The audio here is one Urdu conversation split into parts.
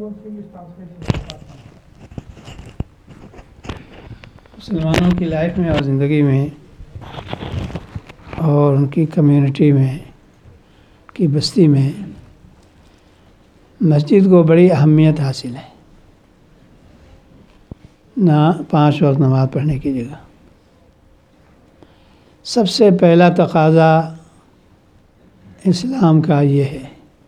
مسلمانوں کی لائف میں اور زندگی میں اور ان کی کمیونٹی میں کی بستی میں مسجد کو بڑی اہمیت حاصل ہے. نہ 5 وقت نماز پڑھنے کی جگہ سب سے پہلا تقاضا اسلام کا یہ ہے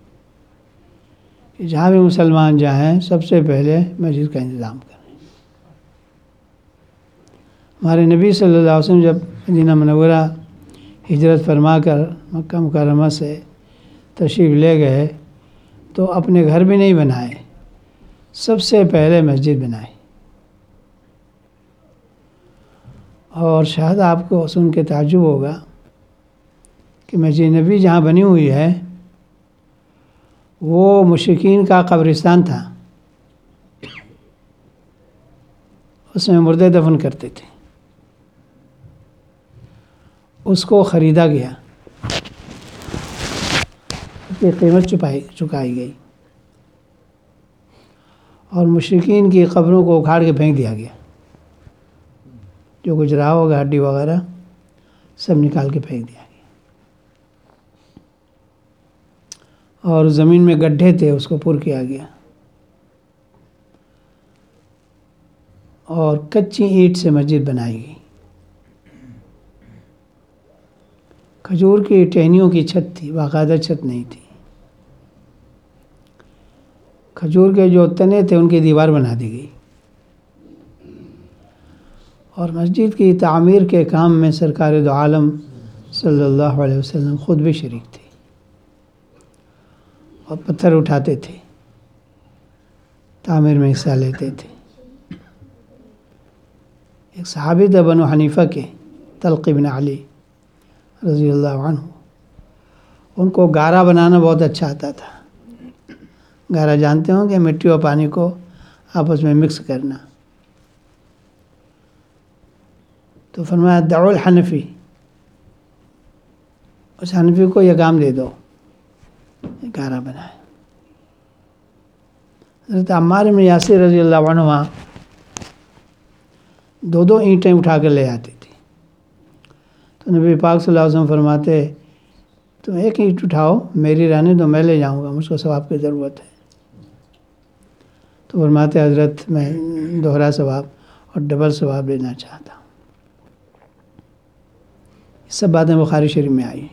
کہ جہاں بھی مسلمان جائیں سب سے پہلے مسجد کا انتظام کریں. ہمارے نبی صلی اللہ علیہ وسلم جب مدینہ منورہ ہجرت فرما کر مکہ مکرمہ سے تشریف لے گئے تو اپنے گھر بھی نہیں بنائے، سب سے پہلے مسجد بنائی. اور شاید آپ کو سن کے تعجب ہوگا کہ مسجد نبی جہاں بنی ہوئی ہے وہ مشرکین کا قبرستان تھا، اس میں مردے دفن کرتے تھے. اس کو خریدا گیا، اس کی قیمت چکائی گئی اور مشرکین کی قبروں کو اکھاڑ کے پھینک دیا گیا. جو کچھ رہا ہوگا ہڈی وغیرہ سب نکال کے پھینک دیا گیا. اور زمین میں گڈھے تھے اس کو پر کیا گیا اور کچی اینٹ سے مسجد بنائی گئی. کھجور کی ٹہنیوں کی چھت تھی، باقاعدہ چھت نہیں تھی. کھجور کے جو تنے تھے ان کی دیوار بنا دی گئی. اور مسجد کی تعمیر کے کام میں سرکار دو عالم صلی اللہ علیہ وسلم خود بھی شریک تھے اور پتھر اٹھاتے تھے، تعمیر میں حصہ لیتے تھے. ایک صحابی تھے بنو حنیفہ کے، طلق بن علی رضی اللہ عنہ، ان کو گارا بنانا بہت اچھا آتا تھا. گارا جانتے ہوں کہ مٹی اور پانی کو آپس میں مکس کرنا. تو فرمایا دعو الحنفی، اس حنفی کو یہ کام دے دو، گارا بنائے. حضرت عمار بن یاسر رضی اللہ عنہ 2 اینٹیں اٹھا کر لے آتے تھے. تو نبی پاک صلی اللہ علیہ وسلم فرماتے تم 1 اینٹ اٹھاؤ، میری رہنے دو، میں لے جاؤں گا، مجھ کو ثواب کی ضرورت ہے. تو فرماتے حضرت میں دوہرا ثواب اور ڈبل ثواب لینا چاہتا ہوں. یہ سب باتیں بخاری شریف میں آئی.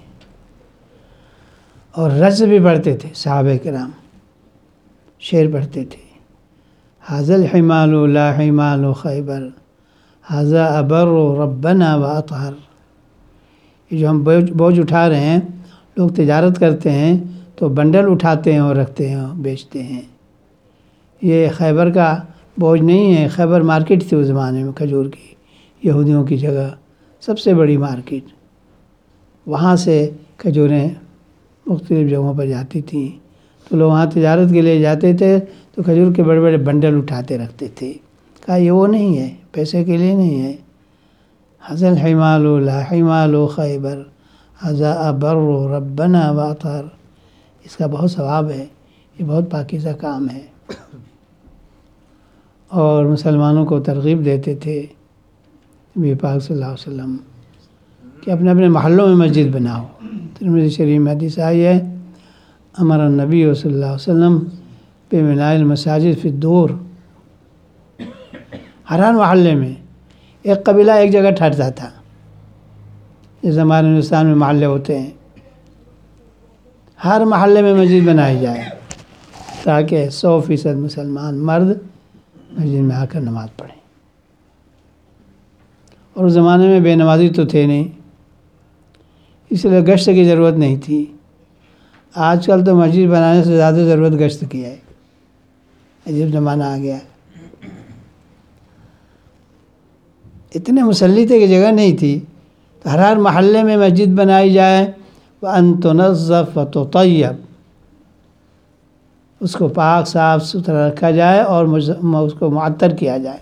اور رز بھی پڑھتے تھے صحابہ کرام، شعر پڑھتے تھے. ھذا الحمال لا حمال خیبر ھذا ابر ربنا واطہر. یہ جو ہم بوجھ اٹھا رہے ہیں، لوگ تجارت کرتے ہیں تو بنڈل اٹھاتے ہیں اور رکھتے ہیں، بیچتے ہیں. یہ خیبر کا بوجھ نہیں ہے. خیبر مارکیٹ تھی اس زمانے میں، کھجور کی، یہودیوں کی جگہ، سب سے بڑی مارکیٹ. وہاں سے کھجوریں مختلف جگہوں پر جاتی تھیں تو لوگ وہاں تجارت کے لیے جاتے تھے تو کھجور کے بڑے بڑے بنڈل اٹھاتے رکھتے تھے. کہا یہ وہ نہیں ہے، پیسے کے لیے نہیں ہے. ھذا الحمال لا حمال خیبر ھذا ابر ربنا واطہر. اس کا بہت ثواب ہے، یہ بہت پاکیزہ کام ہے. اور مسلمانوں کو ترغیب دیتے تھے نبی پاک صلی اللہ علیہ وسلم کہ اپنے اپنے محلوں میں مسجد بناؤ. ترمذی شریف میں حدیث آئی ہے امر النبی صلی اللہ علیہ وسلم ببناء المساجد فی الدور. ہر محلے میں ایک قبیلہ ایک جگہ ٹھہرتا تھا، جیسے ہمارے ہندوستان میں محلے ہوتے ہیں. ہر محلے میں مسجد بنائی جائے تاکہ 100% مسلمان مرد مسجد میں آ کر نماز پڑھیں. اور اس زمانے میں بے نمازی تو تھے نہیں، اس لیے گشت کی ضرورت نہیں تھی. آج کل تو مسجد بنانے سے زیادہ ضرورت گشت کی ہے، عجیب زمانہ آ گیا. اتنے مصلی تھے کہ جگہ نہیں تھی، تو ہر محلے میں مسجد بنائی جائے. وَأَن تُنَظَّفَ وَتُطَيَّب، اس کو پاک صاف ستھرا رکھا جائے اور اس کو معطر کیا جائے.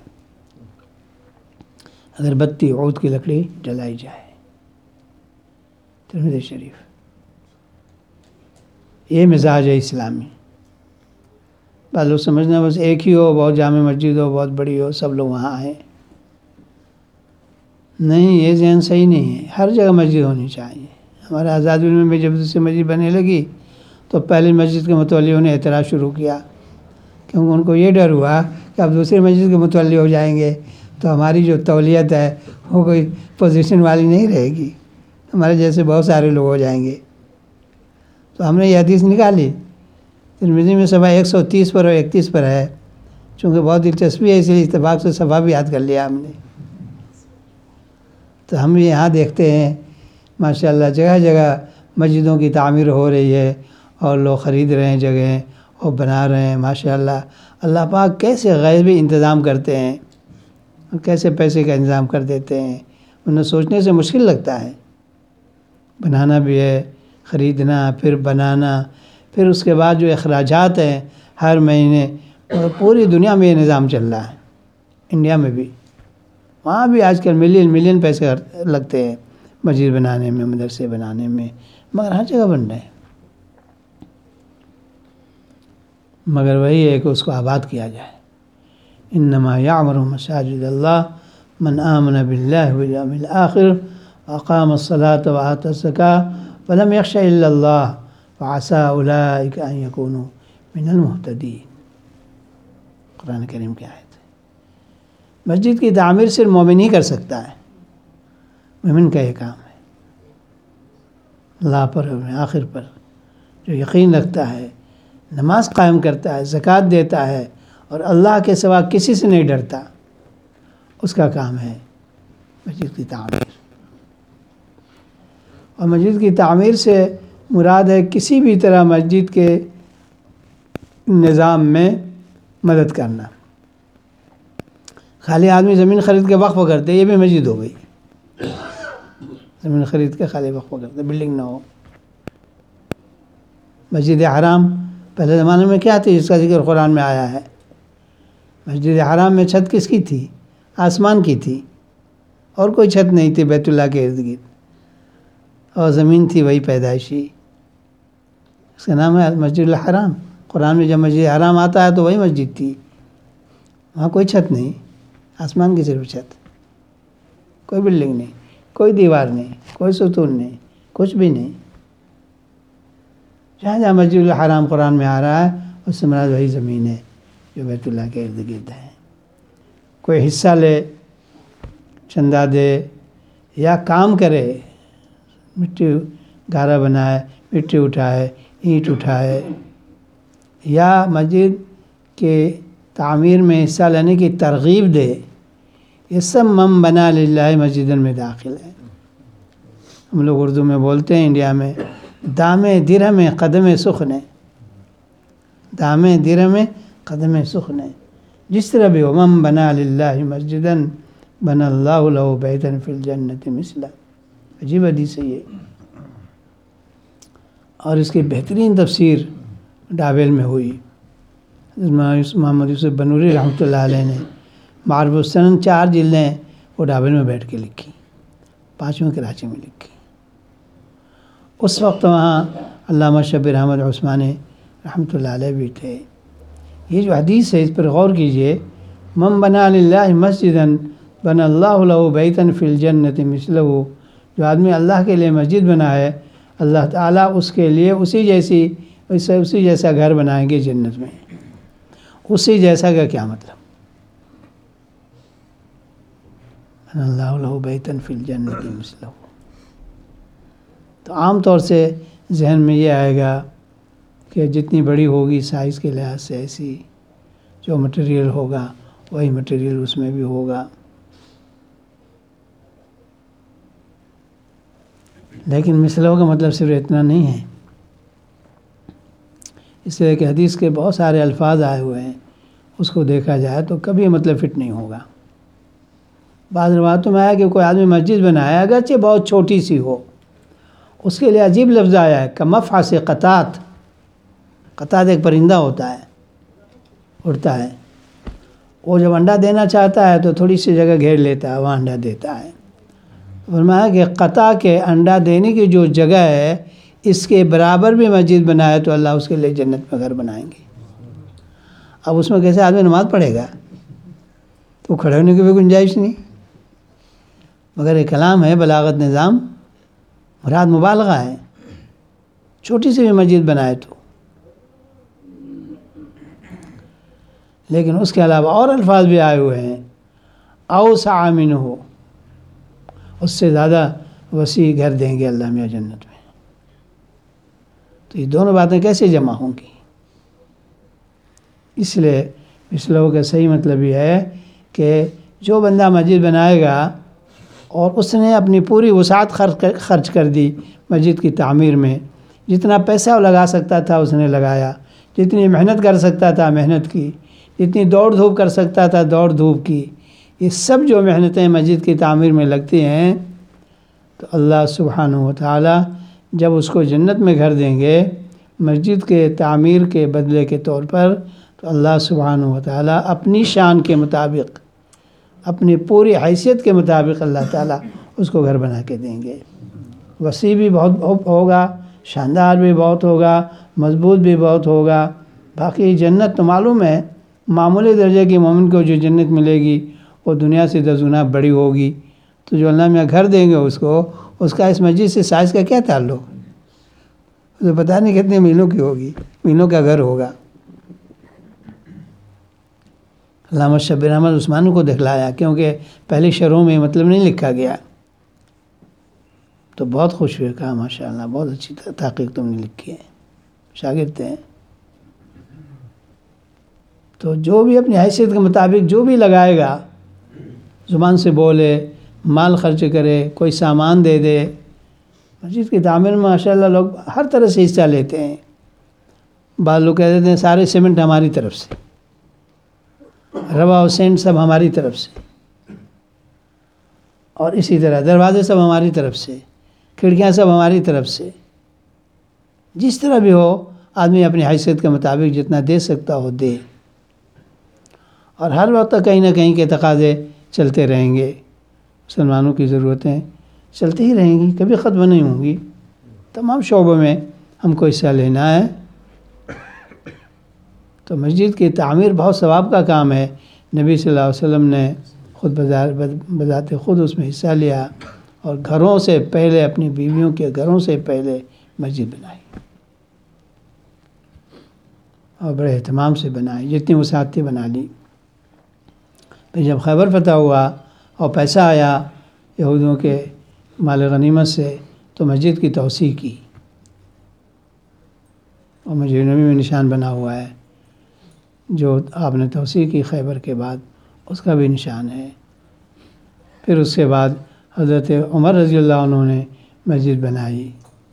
اگر بتی عود کی لکڑی جلائی جائے. ترمذی شریف. یہ مزاج ہے اسلامی. بعض لوگ سمجھنا بس ایک ہی ہو، بہت جامع مسجد ہو، بہت بڑی ہو، سب لوگ وہاں آئیں. نہیں، یہ ذہن صحیح نہیں ہے. ہر جگہ مسجد ہونی چاہیے. ہمارے آزاد علم میں جب سے مسجد بننے لگی تو پہلی مسجد کے متولیوں نے اعتراض شروع کیا، کیونکہ ان کو یہ ڈر ہوا کہ اب دوسری مسجد کے متولی ہو جائیں گے تو ہماری جو تولیت ہے وہ کوئی پوزیشن والی نہیں رہے گی، ہمارے جیسے بہت سارے لوگ ہو جائیں گے. تو ہم نے یہ حدیث نکالی، ترمذی میں صفحہ 130 پر اور 31 پر ہے. چونکہ بہت دلچسپی ہے اس لیے اتفاق سے صفحہ بھی یاد کر لیا ہم نے. تو ہم یہاں دیکھتے ہیں ماشاءاللہ جگہ جگہ مسجدوں کی تعمیر ہو رہی ہے اور لوگ خرید رہے ہیں جگہیں اور بنا رہے ہیں. ماشاءاللہ اللہ پاک کیسے غیبی انتظام کرتے ہیں اور کیسے پیسے کا انتظام کر دیتے ہیں، انہیں سوچنے سے مشکل لگتا ہے. بنانا بھی ہے، خریدنا، پھر بنانا، پھر اس کے بعد جو اخراجات ہیں ہر مہینے. اور پوری دنیا میں یہ نظام چل رہا ہے، انڈیا میں بھی. وہاں بھی آج کل ملین پیسے لگتے ہیں مسجد بنانے میں، مدرسے بنانے میں، مگر ہر جگہ بن رہے ہیں. مگر وہی ہے کہ اس کو آباد کیا جائے. انما یعمر مساجد اللہ من آمن باللہ والیوم الآخر واقام الصلاۃ وآتى الزکاۃ ولم یخش الا اللہ وعسى اولئک ان یکونوا من المہتدین. قرآن کریم کی آیت ہے. مسجد کی تعمیر صرف مومن ہی کر سکتا ہے، مومن کا یہ کام ہے. اللہ پر آخر پر جو یقین رکھتا ہے، نماز قائم کرتا ہے، زکوٰۃ دیتا ہے اور اللہ کے سوا کسی سے نہیں ڈرتا، اس کا کام ہے مسجد کی تعمیر. اور مسجد کی تعمیر سے مراد ہے کسی بھی طرح مسجد کے نظام میں مدد کرنا. خالی آدمی زمین خرید کے وقف کر دے، یہ بھی مسجد ہو گئی. زمین خرید کے خالی وقف کر دے، بلڈنگ نہ ہو. مسجد حرام پہلے زمانے میں کیا تھی جس کا ذکر قرآن میں آیا ہے؟ مسجد حرام میں چھت کس کی تھی؟ آسمان کی تھی، اور کوئی چھت نہیں تھی بیت اللہ کے ارد گرد، اور زمین تھی وہی پیدائشی. اس کا نام ہے مسجد الحرام. قرآن میں جب مسجد حرام آتا ہے تو وہی مسجد تھی. وہاں کوئی چھت نہیں، آسمان کی صرف چھت، کوئی بلڈنگ نہیں، کوئی دیوار نہیں، کوئی ستون نہیں، کچھ بھی نہیں. جہاں جہاں مسجد الحرام قرآن میں آ رہا ہے اس سے مراد وہی زمین ہے جو بیت اللہ کے ارد گرد ہے. کوئی حصہ لے، چندہ دے یا کام کرے، مٹی گارا بنائے، مٹی اٹھائے، اینٹ اٹھائے، یا مسجد کے تعمیر میں حصہ لینے کی ترغیب دے، یہ سب من بنا للہ مسجدن میں داخل ہے. ہم لوگ اردو میں بولتے ہیں انڈیا میں، دام درہم قدم سخن، دام درہم قدم سخن. جس طرح بھی ہو، من بنا للہ مسجدن بنا اللہ لہ بیتا فی الجنت مثلہ. عجیب حدیث ہے یہ. اور اس کی بہترین تفسیر ڈاویل میں ہوئی. محمد یوسف بنوری رحمۃ اللہ علیہ نے معارف السنن 4 جلدیں وہ ڈاویل میں بیٹھ کے لکھی، 5ویں کراچی میں لکھی. اس وقت وہاں علامہ شبیر احمد عثمانی رحمۃ اللہ علیہ بھی تھے. یہ جو حدیث ہے اس پر غور کیجئے. من بنا للہ مسجدن بنا اللہ لہ بیتا فی الجنت مثلہ. جو آدمی اللہ کے لیے مسجد بنائے، اللہ تعالیٰ اس کے لیے اسی جیسا گھر بنائیں گے جنت میں. اسی جیسا کا کیا مطلب؟ بنا اللہ لہ بیتا فی الجنت مثلہ. تو عام طور سے ذہن میں یہ آئے گا کہ جتنی بڑی ہوگی سائز کے لحاظ سے ایسی، جو مٹیریل ہوگا وہی مٹیریل اس میں بھی ہوگا. لیکن مثلہ کا مطلب صرف اتنا نہیں ہے. اس طرح کہ حدیث کے بہت سارے الفاظ آئے ہوئے ہیں، اس کو دیکھا جائے تو کبھی مطلب فٹ نہیں ہوگا. بعض روایتوں میں آیا کہ کوئی آدمی مسجد بنایا اگرچہ بہت چھوٹی سی ہو، اس کے لیے عجیب لفظ آیا ہے کمفحص قطات. قطات ایک پرندہ ہوتا ہے، اڑتا ہے. وہ جب انڈا دینا چاہتا ہے تو تھوڑی سی جگہ گھیر لیتا ہے، وہاں انڈا دیتا ہے. فرمایا کہ قطع کے انڈا دینے کی جو جگہ ہے اس کے برابر بھی مسجد بنائے تو اللہ اس کے لیے جنت میں گھر بنائیں گے. اب اس میں کیسے آدمی نماز پڑھے گا؟ تو کھڑے ہونے کی بھی گنجائش نہیں. مگر ایک کلام ہے بلاغت نظام، مراد مبالغہ ہے. چھوٹی سی بھی مسجد بنائے تو، لیکن اس کے علاوہ اور الفاظ بھی آئے ہوئے ہیں، اوسع منہ، اس سے زیادہ وسیع گھر دیں گے اللہ میاں جنت میں. تو یہ دونوں باتیں کیسے جمع ہوں گی؟ اس لیے اس لوگوں کا صحیح مطلب یہ ہے کہ جو بندہ مسجد بنائے گا اور اس نے اپنی پوری وسعت خرچ کر دی مسجد کی تعمیر میں، جتنا پیسہ وہ لگا سکتا تھا اس نے لگایا، جتنی محنت کر سکتا تھا محنت کی، جتنی دوڑ دھوپ کر سکتا تھا دوڑ دھوپ کی، یہ سب جو محنتیں مسجد کی تعمیر میں لگتی ہیں، تو اللہ سبحانہ و تعالی جب اس کو جنت میں گھر دیں گے مسجد کے تعمیر کے بدلے کے طور پر، تو اللہ سبحانہ و تعالی اپنی شان کے مطابق، اپنی پوری حیثیت کے مطابق اللہ تعالیٰ اس کو گھر بنا کے دیں گے. وسیع بھی بہت ہوگا، شاندار بھی بہت ہوگا، مضبوط بھی بہت ہوگا. باقی جنت تو معلوم ہے معمولی درجے کی مومن کو جو جنت ملے گی وہ دنیا سے 10 گنا بڑی ہوگی. تو جو اللہ میں گھر دیں گے اس کو، اس کا اس مسجد سے سائز کا کیا تعلق؟ تو پتہ نہیں کتنے میلوں کی ہوگی، میلوں کا گھر ہوگا. علامہ شبیر احمد عثمانی کو دکھلایا، کیونکہ پہلی شرحوں میں مطلب نہیں لکھا گیا، تو بہت خوش ہوئے، کہا ماشاءاللہ بہت اچھی تحقیق تم نے لکھی ہے، شاگرد ہیں. تو جو بھی اپنی حیثیت کے مطابق جو بھی لگائے گا، زبان سے بولے، مال خرچ کرے، کوئی سامان دے دے. مسجد کی تعمیر میں ماشاءاللہ لوگ ہر طرح سے حصہ لیتے ہیں. بعض لوگ کہہ دیتے ہیں سارے سیمنٹ ہماری طرف سے، روا و سینٹ سب ہماری طرف سے، اور اسی طرح دروازے سب ہماری طرف سے، کھڑکیاں سب ہماری طرف سے. جس طرح بھی ہو آدمی اپنی حیثیت کے مطابق جتنا دے سکتا ہو دے. اور ہر وقت کہیں نہ کہیں کے تقاضے چلتے رہیں گے، مسلمانوں کی ضرورتیں چلتی ہی رہیں گی، کبھی ختم نہیں ہوں گی. تمام شعبوں میں ہم کو حصہ لینا ہے. تو مسجد کی تعمیر بہت ثواب کا کام ہے. نبی صلی اللہ علیہ وسلم نے خود بذات خود اس میں حصہ لیا، اور گھروں سے پہلے اپنی بیویوں کے گھروں سے پہلے مسجد بنائی، اور بڑے اہتمام سے بنائی، جتنی وسعت تھی بنا لی. پھر جب خیبر فتح ہوا اور پیسہ آیا یہودیوں کے مال غنیمت سے، تو مسجد کی توسیع کی، اور مسجد نبی میں نشان بنا ہوا ہے جو آپ نے توسیع کی خیبر کے بعد، اس کا بھی نشان ہے. پھر اس کے بعد حضرت عمر رضی اللہ عنہ نے مسجد بنائی،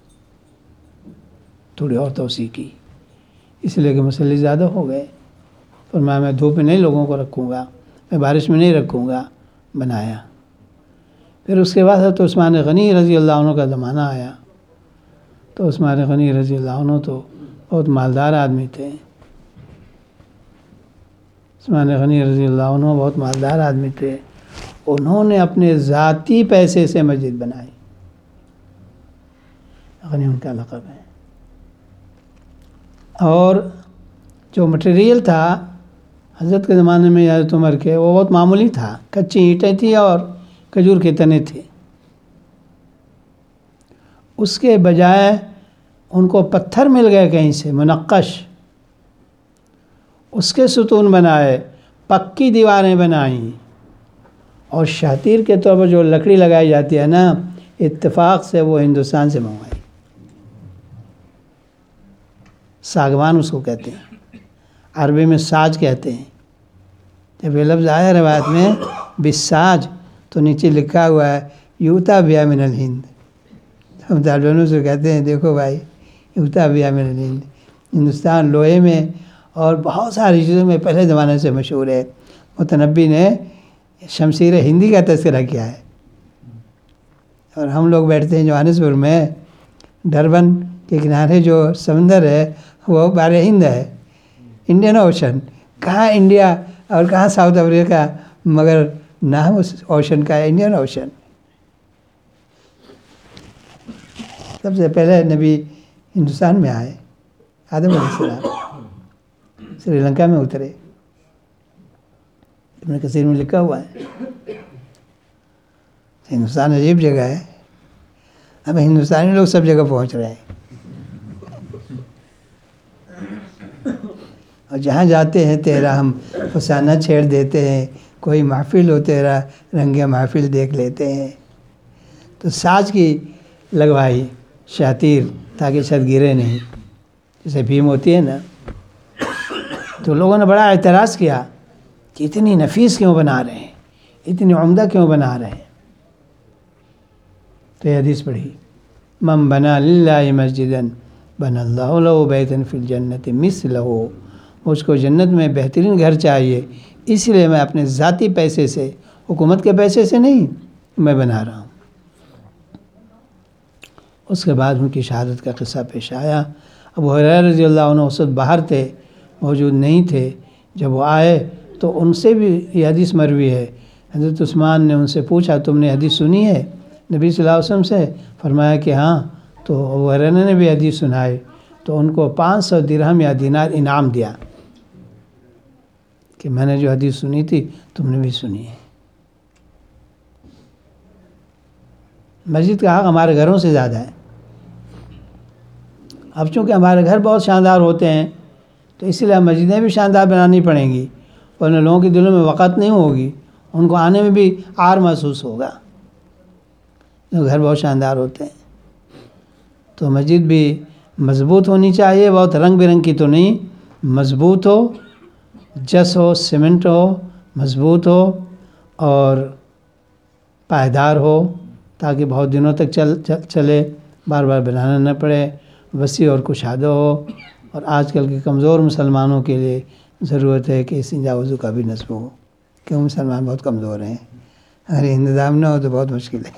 تھوڑی اور توسیع کی، اس لیے کہ مسئلے زیادہ ہو گئے. فرمایا میں دھوپ میں نہیں لوگوں کو رکھوں گا، میں بارش میں نہیں رکھوں گا، بنایا. پھر اس کے بعد حضرت عثمان غنی رضی اللہ عنہ کا زمانہ آیا. تو عثمان غنی رضی اللہ عنہ تو بہت مالدار آدمی تھے. عثمان غنی رضی اللہ عنہ بہت مالدار آدمی تھے. انہوں نے اپنے ذاتی پیسے سے مسجد بنائی. غنی ان کا لقب ہے. اور جو مٹیریل تھا حضرت کے زمانے میں حضرت عمر کے، وہ بہت معمولی تھا، کچی اینٹیں تھیں اور کھجور کے تنے تھے. اس کے بجائے ان کو پتھر مل گئے کہیں سے منقش، اس کے ستون بنائے، پکی دیواریں بنائیں، اور شاطیر کے طور پر جو لکڑی لگائی جاتی ہے نا، اتفاق سے وہ ہندوستان سے منگوائی. ساگوان اس کو کہتے ہیں، عربی میں ساج کہتے ہیں. جب یہ لفظ آیا روایت میں بالساج، تو نیچے لکھا ہوا ہے یوتا بیا من الہند. ہم طالب علموں سے کہتے ہیں دیکھو بھائی، یوتا بیا من الہند، ہندوستان لوہے میں اور بہت ساری چیزوں میں پہلے زمانے سے مشہور ہے. متنبی نے شمشیر ہندی کا تذکرہ کیا ہے. اور ہم لوگ بیٹھتے ہیں جوہانسپور میں، ڈربن کے کنارے جو سمندر ہے وہ بحر ہند ہے، انڈین اوشن. کہاں انڈیا اور کہاں ساؤتھ افریقہ، مگر نام اس اوشن کا ہے انڈین اوشن. سب سے پہلے نبی ہندوستان میں آئے، آدم علیہ السلام سری لنکا میں اترے. ابن کثیر میں لکھا ہوا ہے. ہندوستان عجیب جگہ ہے. اب ہندوستانی لوگ سب جگہ پہنچ رہے ہیں، اور جہاں جاتے ہیں تیرا ہم فسانہ چھیڑ دیتے ہیں. کوئی محفل ہو تیرا رنگ محفل دیکھ لیتے ہیں. تو ساز کی لگوائی شاطیر تاکہ چھت گرے نہیں، جیسے بھیم ہوتی ہے نا. تو لوگوں نے بڑا اعتراض کیا کہ اتنی نفیس کیوں بنا رہے ہیں، اتنی عمدہ کیوں بنا رہے ہیں. تو یہ حدیث پڑھی، من بنا للہ مسجدا بنا اللہ لہ بیتا فی الجنت مثلہ. مجھ کو جنت میں بہترین گھر چاہیے، اس لیے میں اپنے ذاتی پیسے سے، حکومت کے پیسے سے نہیں، میں بنا رہا ہوں. اس کے بعد ان کی شہادت کا قصہ پیش آیا. ابو ہریرہ رضی اللہ عنہ اس وقت باہر تھے، موجود نہیں تھے. جب وہ آئے تو ان سے بھی یہ حدیث مروی ہے. حضرت عثمان نے ان سے پوچھا تم نے حدیث سنی ہے نبی صلی اللہ علیہ وسلم سے؟ فرمایا کہ ہاں. تو ابو ہریرہ نے بھی حدیث سنائی تو ان کو 500 درہم یا دینار انعام دیا کہ میں نے جو حدیث سنی تھی تم نے بھی سنی ہے. مسجد کا حق ہمارے گھروں سے زیادہ ہے. اب چونکہ ہمارے گھر بہت شاندار ہوتے ہیں تو اس لیے مسجدیں بھی شاندار بنانی پڑیں گی، ورنہ لوگوں کے دلوں میں وقت نہیں ہوگی، ان کو آنے میں بھی عار محسوس ہوگا. گھر بہت شاندار ہوتے ہیں تو مسجد بھی مضبوط ہونی چاہیے. بہت رنگ برنگ کی تو نہیں، مضبوط ہو، جس ہو، سیمنٹ ہو، مضبوط ہو اور پائیدار ہو تاکہ بہت دنوں تک چلے، بار بار بنانا نہ پڑے. وسیع اور کشادہ ہو. اور آج کل کے کمزور مسلمانوں کے لیے ضرورت ہے کہ استنجا وضو کا بھی نصب ہو، کیوں مسلمان بہت کمزور ہیں. اگر انتظام نہ ہو تو بہت مشکل ہے.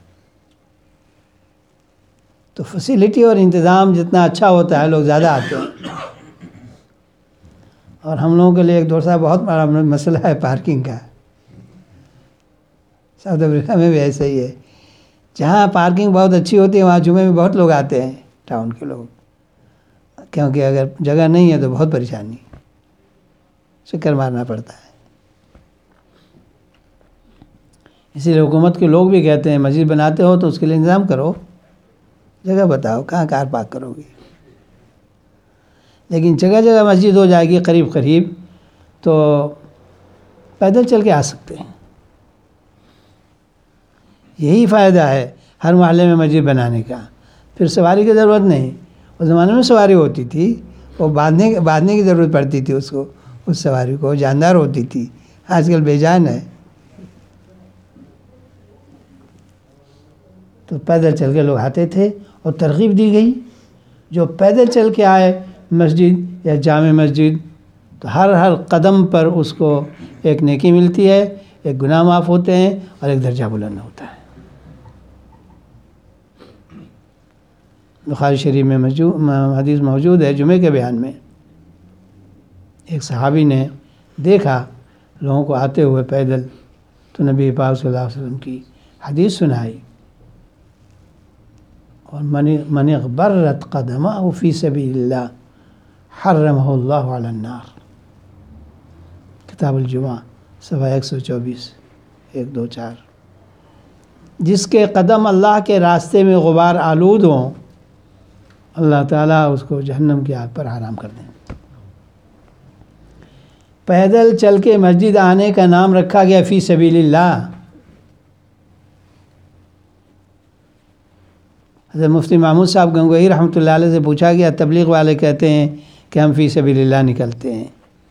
تو فیسیلیٹی اور انتظام جتنا اچھا ہوتا ہے لوگ زیادہ آتے ہیں. اور ہم لوگوں کے لیے ایک دوسرا بہت بڑا مسئلہ ہے پارکنگ کا. ساؤتھ افریقہ میں بھی ایسا ہی ہے. جہاں پارکنگ بہت اچھی ہوتی ہے وہاں جمعے میں بہت لوگ آتے ہیں، ٹاؤن کے لوگ، کیونکہ اگر جگہ نہیں ہے تو بہت پریشانی، چکر مارنا پڑتا ہے. اسی لیے حکومت کے لوگ بھی کہتے ہیں مسجد بناتے ہو تو اس کے لیے انتظام کرو، جگہ بتاؤ کہاں کار پارک کرو گے. لیکن جگہ جگہ مسجد ہو جائے گی قریب قریب تو پیدل چل کے آ سکتے ہیں. یہی فائدہ ہے ہر محلے میں مسجد بنانے کا. پھر سواری کی ضرورت نہیں. اس زمانے میں سواری ہوتی تھی، وہ باندھنے کی ضرورت پڑتی تھی اس کو، اس سواری کو جاندار ہوتی تھی. آج کل بے جان ہے. تو پیدل چل کے لوگ آتے تھے اور ترغیب دی گئی جو پیدل چل کے آئے مسجد یا جامع مسجد تو ہر قدم پر اس کو ایک نیکی ملتی ہے، ایک گناہ معاف ہوتے ہیں اور ایک درجہ بلند ہوتا ہے. بخاری شریف میں حدیث موجود ہے جمعے کے بیان میں. ایک صحابی نے دیکھا لوگوں کو آتے ہوئے پیدل تو نبی پاک صلی اللہ علیہ وسلم کی حدیث سنائی، اور من اغبرت قدمہ فی سبیل اللہ حرمہ اللہ علی النار. کتاب الجمعہ صفحہ 124 124. جس کے قدم اللہ کے راستے میں غبار آلود ہوں اللہ تعالیٰ اس کو جہنم کی آگ پر حرام کر دیں. پیدل چل کے مسجد آنے کا نام رکھا گیا فی سبیل اللہ. حضرت مفتی محمود صاحب گنگوہی رحمۃ اللہ علیہ سے پوچھا گیا، تبلیغ والے کہتے ہیں کہ ہم فی سبیل اللہ نکلتے ہیں،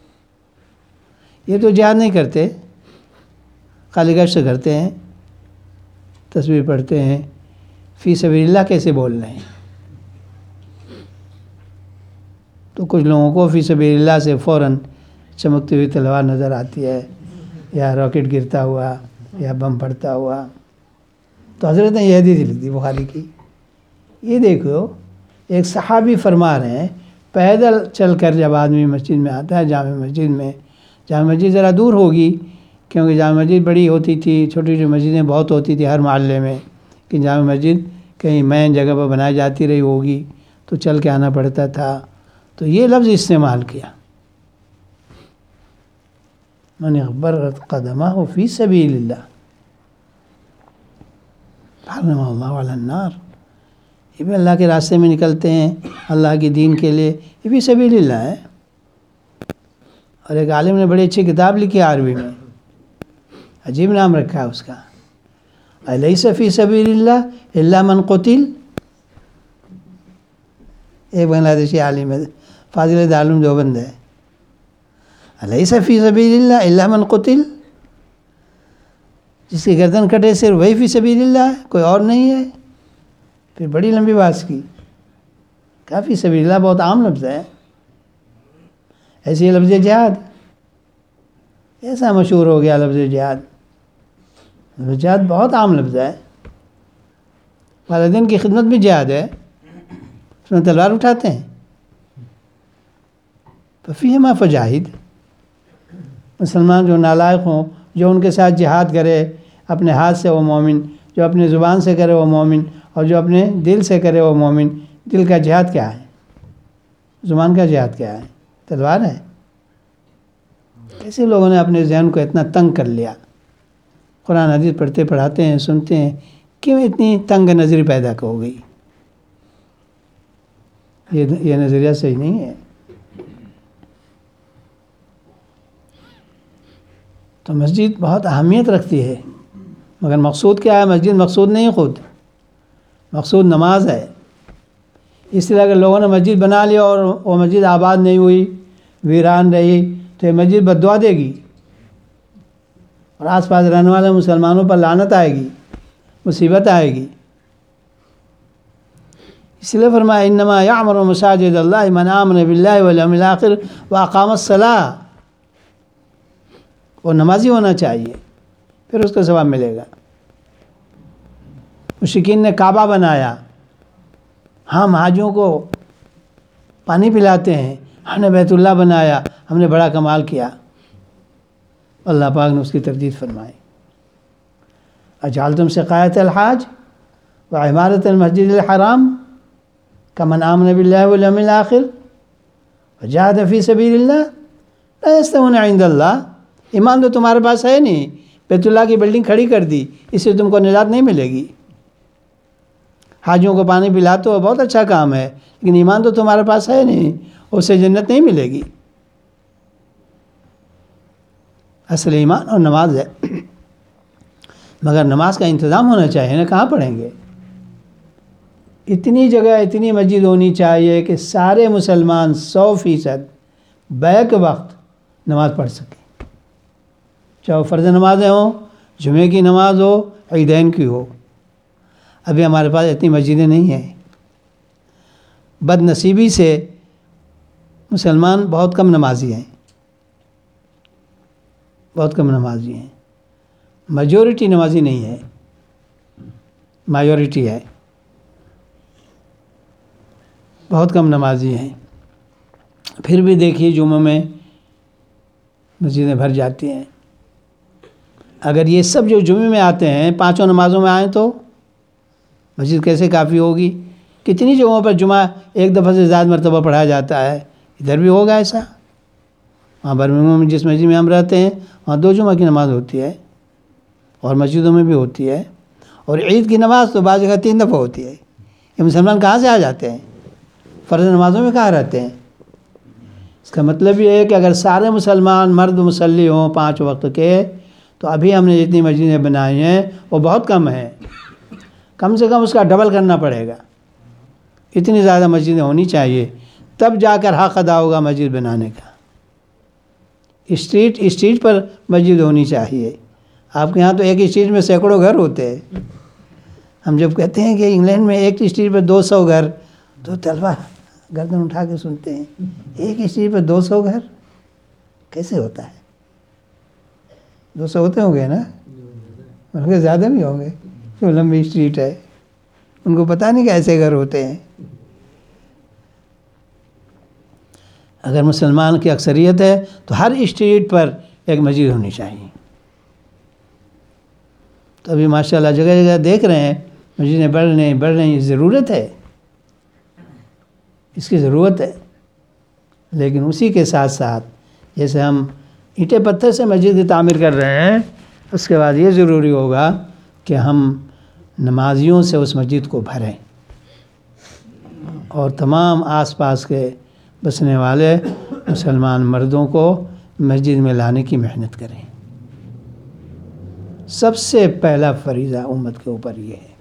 یہ تو جہاد نہیں کرتے، خالی گشت کرتے ہیں، تسبیح پڑھتے ہیں، فی سبیل اللہ کیسے بول رہے ہیں؟ تو کچھ لوگوں کو فی سبیل اللہ سے فوراً چمکتی ہوئی تلوار نظر آتی ہے، یا راکٹ گرتا ہوا، یا بم پڑتا ہوا. تو حضرت نے یہ حدیث لکھ دی بخاری کی. یہ دیکھو ایک صحابی فرما رہے ہیں پیدل چل کر جب آدمی مسجد میں آتا ہے، جامع مسجد ذرا دور ہوگی کیونکہ جامع مسجد بڑی ہوتی تھی، چھوٹی چھوٹی مسجدیں بہت ہوتی تھی ہر محلے میں، کہ جامع مسجد کہیں مین جگہ پر بنائی جاتی رہی ہوگی تو چل کے آنا پڑتا تھا. تو یہ لفظ استعمال کیا. من اغبرت قدمہ فی سبیل اللہ حرمہ اللہ علی النار. یہ بھی اللہ کے راستے میں نکلتے ہیں اللہ کے دین کے لیے، یہ بھی سبیل اللہ ہے. اور ایک عالم نے بڑی اچھی کتاب لکھی عربی میں، عجیب نام رکھا ہے اس کا، الیس فی سبیل اللہ الا من قتل. ایک بنگلہ دیشی عالم ہے، فاضل دارالعلوم دیوبند ہے. الیس فی سبیل اللہ الا من قتل، جس کی گردن کٹے صرف وہی فی سبیل اللہ ہے، کوئی اور نہیں ہے. پھر بڑی لمبی بات کی، کافی سبیل اللہ بہت عام لفظ ہے. ایسے لفظ جہاد ایسا مشہور ہو گیا، لفظ جہاد. لفظ جہاد بہت عام لفظ ہے. والدین کی خدمت بھی جہاد ہے، اس میں تلوار اٹھاتے ہیں. فیہما فجاہد، مسلمان جو نالائق ہوں، جو ان کے ساتھ جہاد کرے اپنے ہاتھ سے وہ مومن، جو اپنے زبان سے کرے وہ مومن، اور جو اپنے دل سے کرے وہ مومن. دل کا جہاد کیا ہے؟ زبان کا جہاد کیا ہے؟ تلوار ہے. کیسے لوگوں نے اپنے ذہن کو اتنا تنگ کر لیا؟ قرآن حدیث پڑھتے پڑھاتے ہیں، سنتے ہیں، کیوں اتنی تنگ نظری پیدا ہو گئی؟ یہ نظریہ صحیح نہیں ہے. تو مسجد بہت اہمیت رکھتی ہے، مگر مقصود کیا ہے؟ مسجد مقصود نہیں، خود مقصود نماز ہے. اس لیے اگر لوگوں نے مسجد بنا لیا اور وہ مسجد آباد نہیں ہوئی، ویران رہی، تو یہ مسجد بد دعا دے گی اور آس پاس رہنے والے مسلمانوں پر لعنت آئے گی، مصیبت آئے گی. اس لیے فرمایا انما یعمر مساجد اللہ من آمن باللہ والیوم الآخر واقام الصلاۃ. وہ نمازی ہونا چاہیے، پھر اس کو ثواب ملے گا. مشرکین نے کعبہ بنایا، ہم حاجیوں کو پانی پلاتے ہیں، ہم نے بیت اللہ بنایا، ہم نے بڑا کمال کیا. اللہ پاک نے اس کی تردید فرمائی. اجعلتم سقایۃ الحاج وعمارۃ المسجد الحرام کمن آمن باللہ والیوم الآخر وجاہد فی سبیل اللہ لا یستوون عند اللہ. ایمان تو تمہارے پاس ہے نہیں، بیت اللہ کی بلڈنگ کھڑی کر دی، اس سے تم کو نجات نہیں ملے گی. حاجیوں کو پانی پلاتے ہو، بہت اچھا کام ہے، لیکن ایمان تو تمہارے پاس ہے نہیں، اس سے جنت نہیں ملے گی. اصل ایمان اور نماز ہے. مگر نماز کا انتظام ہونا چاہیے نا، کہاں پڑھیں گے؟ اتنی جگہ اتنی مسجد ہونی چاہیے کہ سارے مسلمان 100% بیک وقت نماز پڑھ سکیں، چاہے فرض نمازیں ہوں، جمعے کی نماز ہو، عیدین کی ہو. ابھی ہمارے پاس اتنی مسجدیں نہیں ہیں. بد نصیبی سے مسلمان بہت کم نمازی ہیں، بہت کم نمازی ہیں. میجورٹی نمازی نہیں ہے، مائیورٹی ہے. بہت کم نمازی ہیں. پھر بھی دیکھیے جمعہ میں مسجدیں بھر جاتی ہیں. اگر یہ سب جو جمعے میں آتے ہیں 5 نمازوں میں آئیں تو مسجد کیسے کافی ہوگی؟ کتنی جگہوں پر جمعہ ایک دفعہ سے زیادہ مرتبہ پڑھا جاتا ہے. ادھر بھی ہوگا ایسا. وہاں برمنگھم میں جس مسجد میں ہم رہتے ہیں وہاں 2 جمعہ کی نماز ہوتی ہے، اور مسجدوں میں بھی ہوتی ہے. اور عید کی نماز تو بعض جگہ 3 دفعہ ہوتی ہے. یہ مسلمان کہاں سے آ جاتے ہیں؟ فرض نمازوں میں کہاں رہتے ہیں؟ اس کا مطلب یہ ہے کہ اگر سارے مسلمان مرد مصلی ہوں 5 وقت کے، تو ابھی ہم نے جتنی مسجدیں بنائی ہیں وہ بہت کم ہیں. کم سے کم اس کا ڈبل کرنا پڑے گا. اتنی زیادہ مسجدیں ہونی چاہیے، تب جا کر حق ادا ہوگا مسجد بنانے کا. اسٹریٹ پر مسجد ہونی چاہیے. آپ کے یہاں تو ایک اسٹریٹ میں سینکڑوں گھر ہوتے ہیں. ہم جب کہتے ہیں کہ انگلینڈ میں ایک اسٹریٹ پر 200 گھر، تو طلبہ گردن اٹھا کے سنتے ہیں، ایک اسٹریٹ پر 200 گھر کیسے ہوتا ہے؟ 200 ہوتے ہوں گے نا، بلکہ زیادہ بھی ہوں گے. جو لمبی اسٹریٹ ہے ان کو پتہ نہیں کہ ایسے گھر ہوتے ہیں. اگر مسلمان کی اکثریت ہے تو ہر اسٹریٹ پر ایک مسجد ہونی چاہیے. تو ابھی ماشاءاللہ جگہ جگہ دیکھ رہے ہیں مسجدیں بڑھ رہی. ضرورت ہے، اس کی ضرورت ہے. لیکن اسی کے ساتھ ساتھ جیسے ہم اینٹیں پتھر سے مسجد کی تعمیر کر رہے ہیں، اس کے بعد یہ ضروری ہوگا کہ ہم نمازیوں سے اس مسجد کو بھریں اور تمام آس پاس کے بسنے والے مسلمان مردوں کو مسجد میں لانے کی محنت کریں۔ سب سے پہلا فریضہ امت کے اوپر یہ ہے۔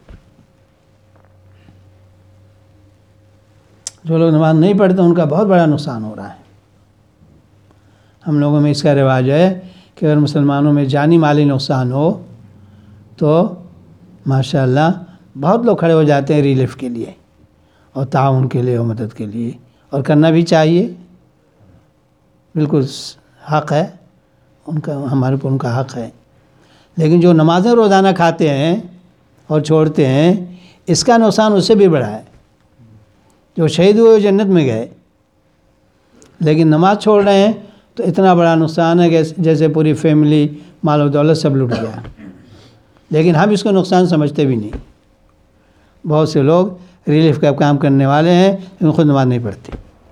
جو لوگ نماز نہیں پڑھتے ان کا بہت بڑا نقصان ہو رہا ہے۔ ہم لوگوں میں اس کا رواج ہے کہ اگر مسلمانوں میں جانی مالی نقصان ہو تو ماشاءاللہ بہت لوگ کھڑے ہو جاتے ہیں ریلیف کے لیے اور تعاون کے لیے اور مدد کے لیے، اور کرنا بھی چاہیے، بالکل حق ہے ان کا، ہمارے پر ان کا حق ہے۔ لیکن جو نمازیں روزانہ کھاتے ہیں اور چھوڑتے ہیں، اس کا نقصان اس سے بھی بڑا ہے۔ جو شہید ہوئے جنت میں گئے، لیکن نماز چھوڑ رہے ہیں تو اتنا بڑا نقصان ہے کہ جیسے پوری فیملی مال و دولت سب لٹ گیا، لیکن ہم اس کو نقصان سمجھتے بھی نہیں۔ بہت سے لوگ ریلیف کا کام کرنے والے ہیں لیکن خود نماز نہیں پڑھتے۔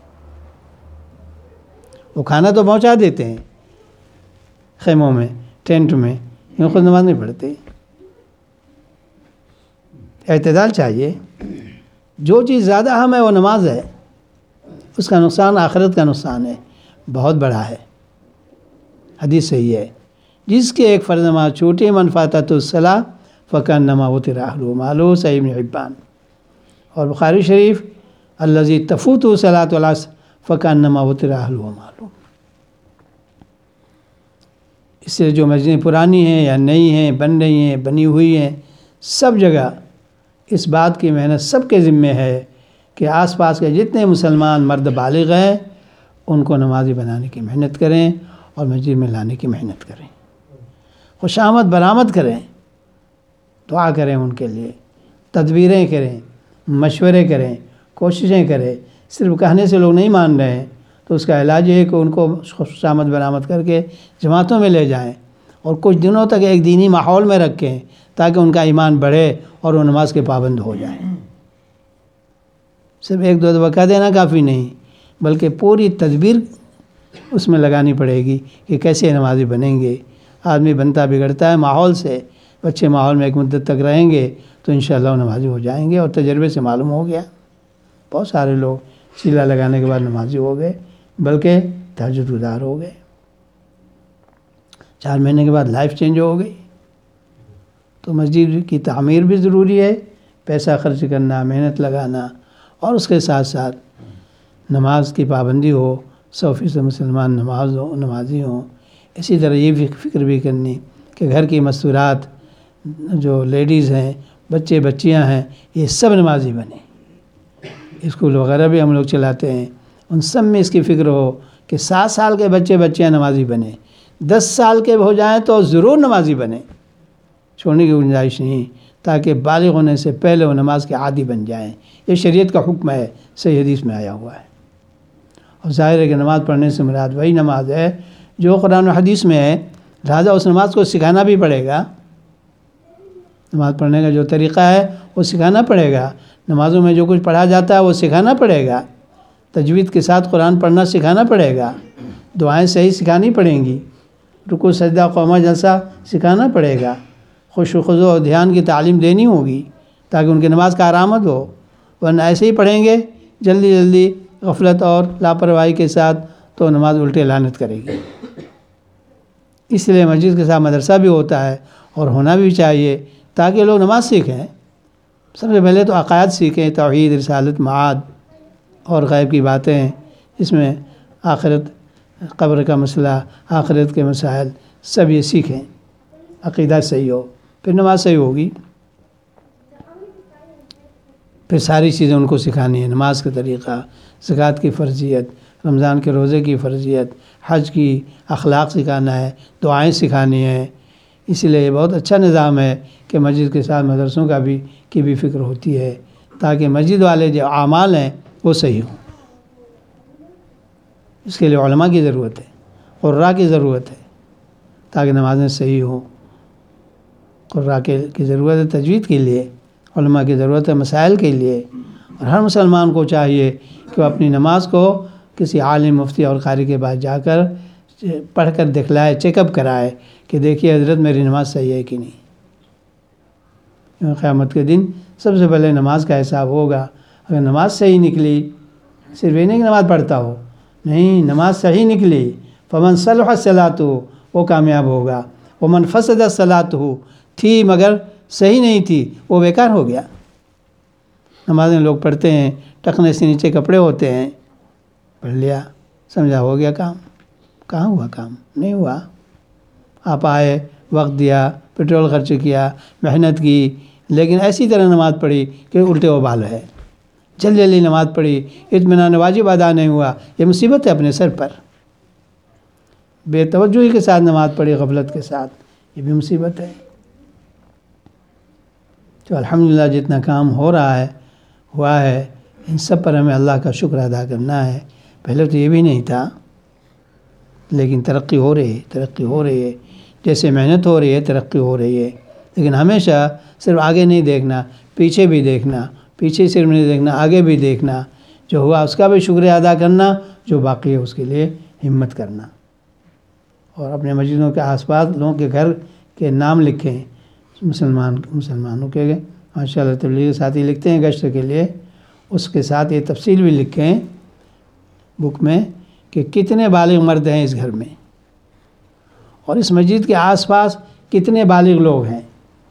وہ کھانا تو پہنچا دیتے ہیں خیموں میں، ٹینٹ میں، لیکن خود نماز نہیں پڑھتے۔ اعتدال چاہیے۔ جو چیز زیادہ اہم ہے وہ نماز ہے، اس کا نقصان آخرت کا نقصان ہے، بہت بڑا ہے۔ حدیث صحیح ہے، جس کے ایک فرض نماز چھوٹی من فاتت الصلاۃ فکأنما وتر اہلہ ومالہ، صحیح ابن حبان۔ اور بخاری شریف الذی تفوت صلاۃ العصر فکأنما وتر اہلہ ومالہ۔ اس سے جو مسجدیں پرانی ہیں یا نئی ہیں، بن رہی ہیں، بنی ہوئی ہیں، سب جگہ اس بات کی محنت سب کے ذمے ہے کہ آس پاس کے جتنے مسلمان مرد بالغ ہیں ان کو نمازی بنانے کی محنت کریں اور مسجد میں لانے کی محنت کریں، خوش آمد برآمد کریں، دعا کریں ان کے لیے، تدبیریں کریں، مشورے کریں، کوششیں کریں۔ صرف کہنے سے لوگ نہیں مان رہے ہیں تو اس کا علاج یہ ہے کہ ان کو خوش آمد برآمد کر کے جماعتوں میں لے جائیں اور کچھ دنوں تک ایک دینی ماحول میں رکھیں تاکہ ان کا ایمان بڑھے اور وہ نماز کے پابند ہو جائیں۔ صرف ایک دو دفعہ کہہ دینا کافی نہیں، بلکہ پوری تدبیر اس میں لگانی پڑے گی کہ کیسے نمازی بنیں گے۔ آدمی بنتا بگڑتا ہے ماحول سے، بچے ماحول میں ایک مدت تک رہیں گے تو انشاءاللہ وہ نمازی ہو جائیں گے، اور تجربے سے معلوم ہو گیا بہت سارے لوگ چیلا لگانے کے بعد نمازی ہو گئے، بلکہ تہجد گزار ہو گئے، 4 مہینے کے بعد لائف چینج ہو گئی۔ تو مسجد کی تعمیر بھی ضروری ہے، پیسہ خرچ کرنا، محنت لگانا، اور اس کے ساتھ ساتھ نماز کی پابندی ہو، 100% مسلمان نمازی ہوں۔ اسی طرح یہ بھی فکر بھی کرنی کہ گھر کی مستورات جو لیڈیز ہیں، بچے بچیاں ہیں، یہ سب نمازی بنیں۔ اسکول وغیرہ بھی ہم لوگ چلاتے ہیں، ان سب میں اس کی فکر ہو کہ 7 سال کے بچے بچیاں نمازی بنیں، 10 سال کے ہو جائیں تو ضرور نمازی بنیں، چھوڑنے کی گنجائش نہیں، تاکہ بالغ ہونے سے پہلے وہ نماز کے عادی بن جائیں۔ یہ شریعت کا حکم ہے، صحیح حدیث میں آیا ہوا ہے۔ اور ظاہر ہے کہ نماز پڑھنے سے مراد وہی نماز ہے جو قرآن و حدیث میں ہے، لہٰذا اس نماز کو سکھانا بھی پڑے گا۔ نماز پڑھنے کا جو طریقہ ہے وہ سکھانا پڑے گا، نمازوں میں جو کچھ پڑھا جاتا ہے وہ سکھانا پڑے گا، تجوید کے ساتھ قرآن پڑھنا سکھانا پڑے گا، دعائیں صحیح سکھانی پڑیں گی، رکوع سجدہ قومہ جلسہ سکھانا پڑے گا، خشوع و خضوع اور دھیان کی تعلیم دینی ہوگی تاکہ ان کی نماز کا آرامد ہو، ورنہ ایسے ہی پڑھیں گے جلدی جلدی غفلت اور لاپرواہی کے ساتھ تو نماز الٹے لعنت کرے گی۔ اس لیے مسجد کے ساتھ مدرسہ بھی ہوتا ہے اور ہونا بھی چاہیے تاکہ لوگ نماز سیکھیں۔ سب سے پہلے تو عقائد سیکھیں، توحید، رسالت، معاد اور غیب کی باتیں، اس میں آخرت، قبر کا مسئلہ، آخرت کے مسائل سب یہ سیکھیں، عقیدہ صحیح ہو، پھر نماز صحیح ہوگی۔ پھر ساری چیزیں ان کو سکھانی ہے، نماز کا طریقہ، زکوٰۃ کی فرضیت، رمضان کے روزے کی فرضیت، حج کی اخلاق سکھانا ہے، دعائیں سکھانی ہیں۔ اس لیے یہ بہت اچھا نظام ہے کہ مسجد کے ساتھ مدرسوں کی بھی فکر ہوتی ہے تاکہ مسجد والے جو اعمال ہیں وہ صحیح ہوں۔ اس کے لیے علماء کی ضرورت ہے، قراء کی ضرورت ہے تاکہ نمازیں صحیح ہوں۔ قراء کی ضرورت ہے تجوید کے لیے، علماء کی ضرورت ہے مسائل کے لیے، اور ہر مسلمان کو چاہیے کہ وہ اپنی نماز کو کسی عالم، مفتی اور قاری کے پاس جا کر پڑھ کر دکھلائے، چیک اپ کرائے کہ دیکھیے حضرت میری نماز صحیح ہے کہ نہیں. قیامت کے دن سب سے پہلے نماز کا حساب ہوگا. اگر نماز صحیح نکلی، صرف یہ نہیں کہ نماز پڑھتا ہو، نہیں، نماز صحیح نکلی، فمن صلح صلاته وہ کامیاب ہوگا، ومن فسد صلاته تھی مگر صحیح نہیں تھی وہ بیکار ہو گیا. نمازیں لوگ پڑھتے ہیں، ٹخنے سے نیچے کپڑے ہوتے ہیں، پڑھ لیا، سمجھا، ہو گیا کام. کہاں ہوا کام؟ نہیں ہوا. آپ آئے، وقت دیا، پیٹرول خرچ کیا، محنت کی، لیکن ایسی طرح نماز پڑھی کہ الٹے وبال ہے. جلدی جلدی نماز پڑھی، اطمینان واجب ادا نہیں ہوا، یہ مصیبت ہے اپنے سر پر. بے توجہی کے ساتھ نماز پڑھی، غفلت کے ساتھ، یہ بھی مصیبت ہے. تو الحمدللہ جتنا کام ہو رہا ہے، ہوا ہے، ان سب پر ہمیں اللہ کا شکر ادا کرنا ہے. پہلے تو یہ بھی نہیں تھا، لیکن ترقی ہو رہی ہے، ترقی ہو رہی ہے. جیسے محنت ہو رہی ہے، ترقی ہو رہی ہے. لیکن ہمیشہ صرف آگے نہیں دیکھنا، پیچھے بھی دیکھنا، پیچھے صرف نہیں دیکھنا، آگے بھی دیکھنا. جو ہوا اس کا بھی شکریہ ادا کرنا، جو باقی ہے اس کے لیے ہمت کرنا. اور اپنے مسجدوں کے آس پاس لوگوں کے گھر کے نام لکھیں، مسلمانوں کے ماشاء اللہ تبلیغی ساتھی لکھتے ہیں گشت کے لیے، اس کے ساتھ یہ تفصیل بھی لکھیں بک میں کہ کتنے بالغ مرد ہیں اس گھر میں، اور اس مسجد کے آس پاس کتنے بالغ لوگ ہیں.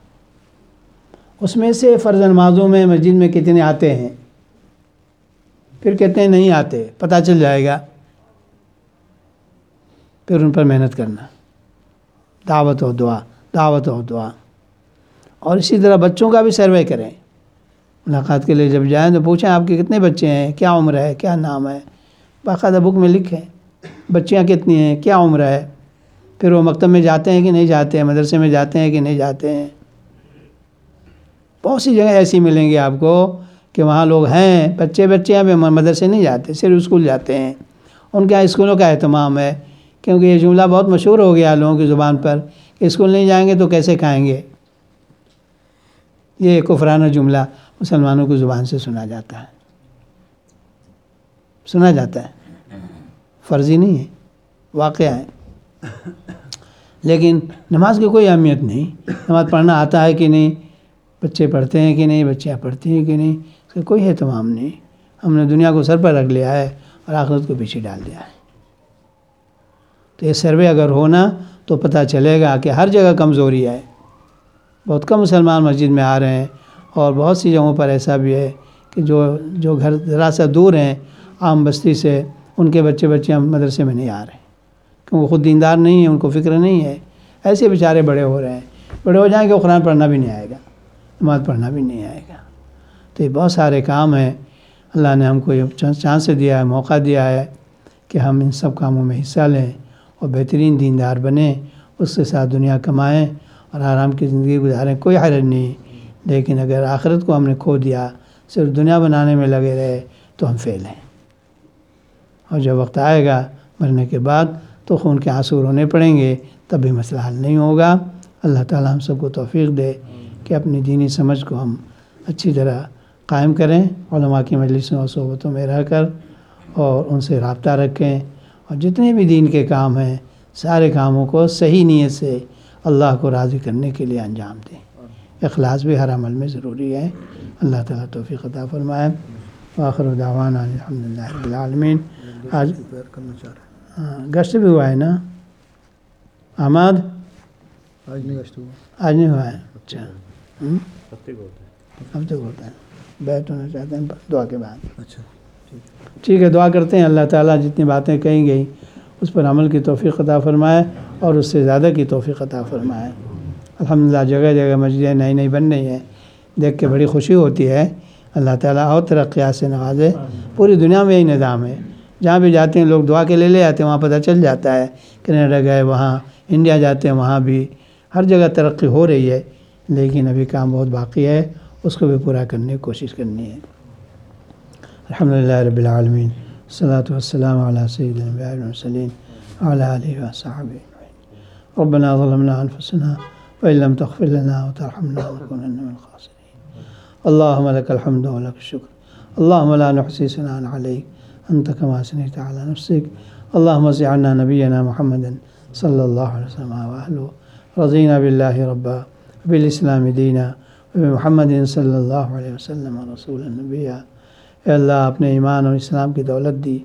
اس میں سے فرض نمازوں میں مسجد میں کتنے آتے ہیں، پھر کتنے نہیں آتے، پتہ چل جائے گا. پھر ان پر محنت کرنا، دعوت و دعا، دعوت و دعا. اور اسی طرح بچوں کا بھی سروے کریں. ملاقات کے لیے جب جائیں تو پوچھیں آپ کے کتنے بچے ہیں، کیا عمر ہے، کیا نام ہے. باقاعدہ بک میں لکھیں بچیاں کتنی ہیں، کیا عمر ہے. پھر وہ مکتب میں جاتے ہیں کہ نہیں جاتے ہیں، مدرسے میں جاتے ہیں کہ نہیں جاتے ہیں. بہت سی جگہ ایسی ملیں گی آپ کو کہ وہاں لوگ ہیں، بچے ہیں، مدرسے نہیں جاتے، صرف اسکول جاتے ہیں. ان کے یہاں اسکولوں کا اہتمام ہے، کیونکہ یہ جملہ بہت مشہور ہو گیا لوگوں کی زبان پر کہ اسکول نہیں جائیں گے تو کیسے کھائیں گے. یہ کفرانہ جملہ مسلمانوں کی زبان سے سنا جاتا ہے، فرضی نہیں ہے، واقعہ ہے. لیکن نماز کی کوئی اہمیت نہیں. نماز پڑھنا آتا ہے کہ نہیں، بچے پڑھتے ہیں کہ نہیں، بچیاں پڑھتی ہیں کہ نہیں، اس کا کوئی اہتمام نہیں. ہم نے دنیا کو سر پر رکھ لیا ہے اور آخرت کو پیچھے ڈال دیا ہے. تو یہ سروے اگر ہونا تو پتہ چلے گا کہ ہر جگہ کمزوری ہے. بہت کم مسلمان مسجد میں آ رہے ہیں، اور بہت سی جگہوں پر ایسا بھی ہے کہ جو گھر ذرا سا دور ہیں عام بستی سے، ان کے بچیاں مدرسے میں نہیں آ رہے کیونکہ وہ خود دیندار نہیں ہیں، ان کو فکر نہیں ہے. ایسے بیچارے بڑے ہو رہے ہیں، بڑے ہو جائیں گے قرآن پڑھنا بھی نہیں آئے گا، نماز پڑھنا بھی نہیں آئے گا. تو یہ بہت سارے کام ہیں. اللہ نے ہم کو یہ چانس دیا ہے، موقع دیا ہے کہ ہم ان سب کاموں میں حصہ لیں اور بہترین دیندار بنیں، اس کے ساتھ دنیا کمائیں اور آرام کی زندگی گزاریں. کوئی حرج نہیں. لیکن اگر آخرت کو ہم نے کھو دیا، صرف دنیا بنانے میں لگے رہے، تو ہم فیل ہیں. اور جب وقت آئے گا مرنے کے بعد تو خون کے آنسو رونے پڑیں گے، تب بھی مسئلہ حل نہیں ہوگا. اللہ تعالیٰ ہم سب کو توفیق دے کہ اپنی دینی سمجھ کو ہم اچھی طرح قائم کریں، علماء کی مجلسوں اور صحبتوں میں رہ کر، اور ان سے رابطہ رکھیں، اور جتنے بھی دین کے کام ہیں سارے کاموں کو صحیح نیت سے اللہ کو راضی کرنے کے لیے انجام دیں. اخلاص بھی ہر عمل میں ضروری ہے. اللہ تعالیٰ توفیق عطا فرمائے. وآخر دعوانا الحمدللہ رب العالمین. آج گشت بھی ہوا ہے نا احمد؟ آج نہیں ہوا ہے. اچھا، ہفتے کو ہوتا ہے. بیٹھ ہونا چاہتے ہیں دعا کے بعد. اچھا ٹھیک ہے، دعا کرتے ہیں اللہ تعالیٰ جتنی باتیں کہیں گئی اس پر عمل کی توفیق عطا فرمائے اور اس سے زیادہ کی توفیق عطا فرمائے. الحمدللہ جگہ جگہ مسجدیں نئی بن رہی ہیں، دیکھ کے بڑی خوشی ہوتی ہے. اللہ تعالیٰ اور ترقیات سے نوازے. پوری دنیا میں یہی نظام ہے، جہاں بھی جاتے ہیں لوگ دعا کے لے آتے ہیں، وہاں پتہ چل جاتا ہے. کینیڈا گئے وہاں، انڈیا جاتے ہیں وہاں بھی، ہر جگہ ترقی ہو رہی ہے. لیکن ابھی کام بہت باقی ہے، اس کو بھی پورا کرنے کی کوشش کرنی ہے. الحمدللہ رب العالمین، الصلاۃ والسلام علی سید الانبیاء والمرسلین وعلی آلہ وصحبہ اجمعین. ربنا ظلمنا انفسنا وإن لم تغفر لنا وترحمنا لنكونن من الخاسرين. اللهم لك الحمد ولك الشكر. اللهم لا نحصي ثناء عليك أنت كما أثنيت على نفسك. اللهم صل على نبينا محمد صلی اللہ علیہ وسلم وآلہ رضینا باللہ ربا بالاسلام دینا وبمحمد صلی اللہ علیہ وسلم رسول النبی۔ اے اللہ اپنے ایمان اور اسلام کی دولت دی،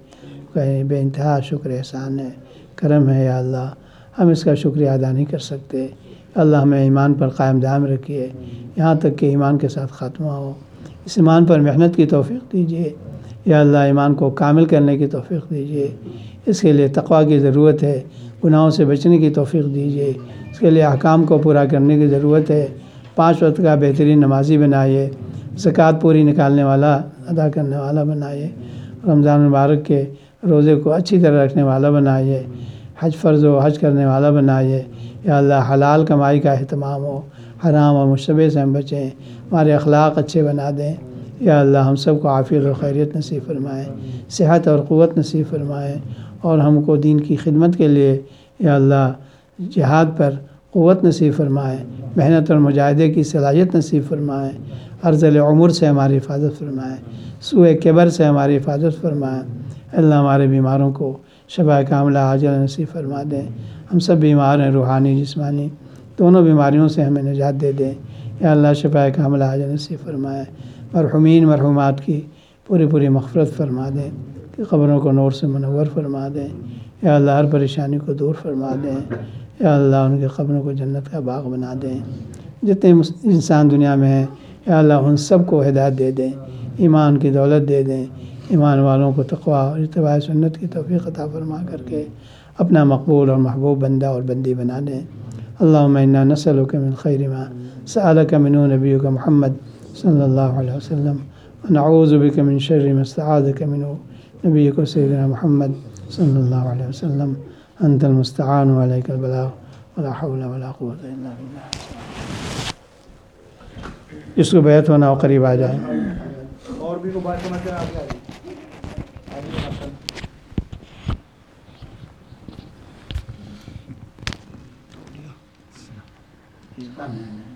بے انتہا شکر احسان ہے، کرم ہے یا اللہ، ہم اس کا شکریہ ادا نہیں کر سکتے۔ اللہ ہمیں ایمان پر قائم دائم رکھیے یہاں تک کہ ایمان کے ساتھ خاتمہ ہو۔ اس ایمان پر محنت کی توفیق دیجیے یا اللہ، ایمان کو کامل کرنے کی توفیق دیجیے۔ اس کے لیے تقویٰ کی ضرورت ہے، گناہوں سے بچنے کی توفیق دیجیے۔ اس کے لیے احکام کو پورا کرنے کی ضرورت ہے۔ 5 وقت کا بہترین نمازی بنائیے، زکوٰۃ پوری نکالنے والا، ادا کرنے والا بنائیے، رمضان مبارک کے روزے کو اچھی طرح رکھنے والا بنائیے، حج فرض و حج کرنے والا بنائیے یا اللہ۔ حلال کمائی کا اہتمام ہو، حرام اور مشتبہ سے ہم بچیں، ہمارے اخلاق اچھے بنا دیں یا اللہ۔ ہم سب کو عافیت اور خیریت نصیب فرمائیں، صحت اور قوت نصیب فرمائیں، اور ہم کو دین کی خدمت کے لیے یا اللہ جہاد پر قوت نصیب فرمائیں، محنت اور مجاہدے کی صلاحیت نصیب فرمائیں، ارذل عمر سے ہماری حفاظت فرمائیں، سوء کبر سے ہماری حفاظت فرمائیں۔ اللہ ہمارے بیماروں کو شفا کاملہ عاجلہ نصیب فرما دیں۔ ہم سب بیمار ہیں، روحانی جسمانی دونوں بیماریوں سے ہمیں نجات دے دیں یا اللہ۔ شفا کاملہ عاجلہ نصیب فرمائیں، مرحومین مرحومات کی پوری مغفرت فرما دیں، کہ قبروں کو نور سے منور فرما دیں یا اللہ۔ ہر پریشانی کو دور فرما دیں یا اللہ، ان کے قبروں کو جنت کا باغ بنا دیں۔ جتنے انسان دنیا میں ہیں یا اللہ، ان سب کو ہدایت دے دیں، ایمان کی دولت دے دیں، ایمان والوں کو تقویٰ اور اتباع سنت کی توفیق عطا فرما کر کے اپنا مقبول اور محبوب بندہ اور بندی بنا دیں۔ اللہم انا نسألک من خیر ما سألک منہ نبیک محمد صلی اللہ علیہ وسلم، ونعوذ بک من شر ما استعاذک منہ نبیک سیدنا محمد صلی اللہ علیہ وسلم۔ انت المستعان وعلیک البلاغ ولا حول ولا قوة الا باللہ۔ جس کو بیعت ہونا وہ قریب آ جائیں۔ اور بھی کو بات کرنا چاہے آگے آگے۔